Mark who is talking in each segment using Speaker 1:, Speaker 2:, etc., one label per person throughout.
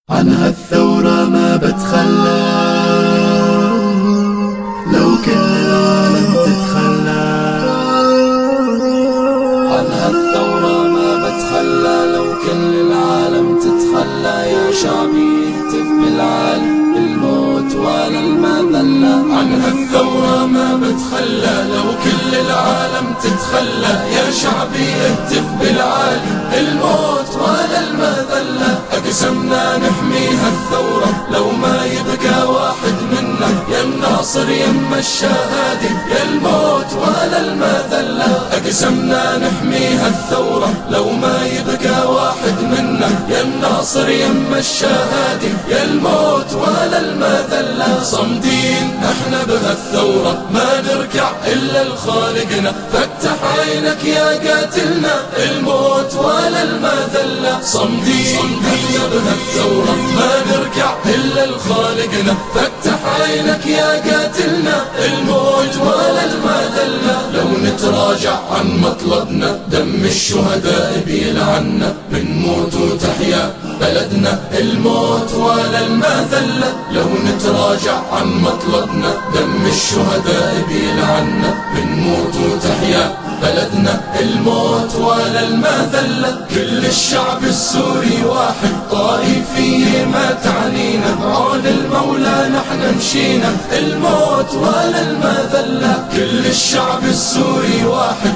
Speaker 1: عنها الثورة ما بتخلى، لو كل العالم تتخلى.
Speaker 2: عنها الثورة ما بتخلى، لو كل العالم تتخلى. يا شعبي اهتف بالعالي، الموت ولا المذلة. عنها الثورة ما بتخلى، لو كل العالم تتخلى. يا شعبي اهتف بالعالي، الموت ولا المذلة. أقسمنا نحميها الثورة، لو ما يبقى واحد منا. يا الناصر يم الشهادة، يا الموت ولا المذلة. أقسمنا نحميها الثورة، لو ما يبقى واحد منا. يا الناصر يم الشهادة، يا الموت ولا المذلة. صمدين احنا بها الثورة، ما نركع إلا لخالقنا. فتح عينك يا قاتلنا، الموت ولا المذلة. صمدين احنا بها الثورة، ما نركع إلا لخالقنا. فتح عينك يا قاتلنا، الموت ولا المذلة. لو نتراجع عن مطلبنا، دم الشهداء بيلعنا. بنموت وتحيا بلدنا، الموت ولا المذلة. لو نتراجع عن مطلبنا، دم الشهداء بيلعنا. بنموت وتحيا بلدنا، الموت ولا المذلة. كل الشعب السوري واحد، طائفية ما تعنينا. عون المولى نحن مشينا، الموت ولا المذلة. كل الشعب السوري واحد،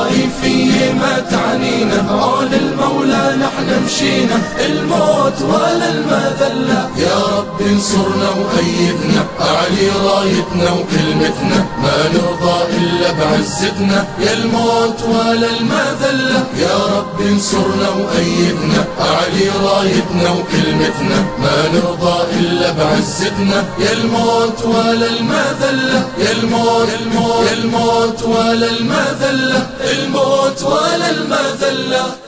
Speaker 2: طائفية ما تعنينا. عون المولى نحن مشينا، الموت ولا المذلة. يا رب انصرنا وأيدنا، أعلي رايتنا وكلمتنا. ما نرضى إلا بعزتنا، يا الموت ولا المذلة. يا رب انصرنا وأيدنا، أعلي رايتنا وكلمتنا. ما نرضى إلا بعزتنا، يا الموت ولا المذلة. يا الموت يا الموت ولا المذلة، الموت ولا المذلة.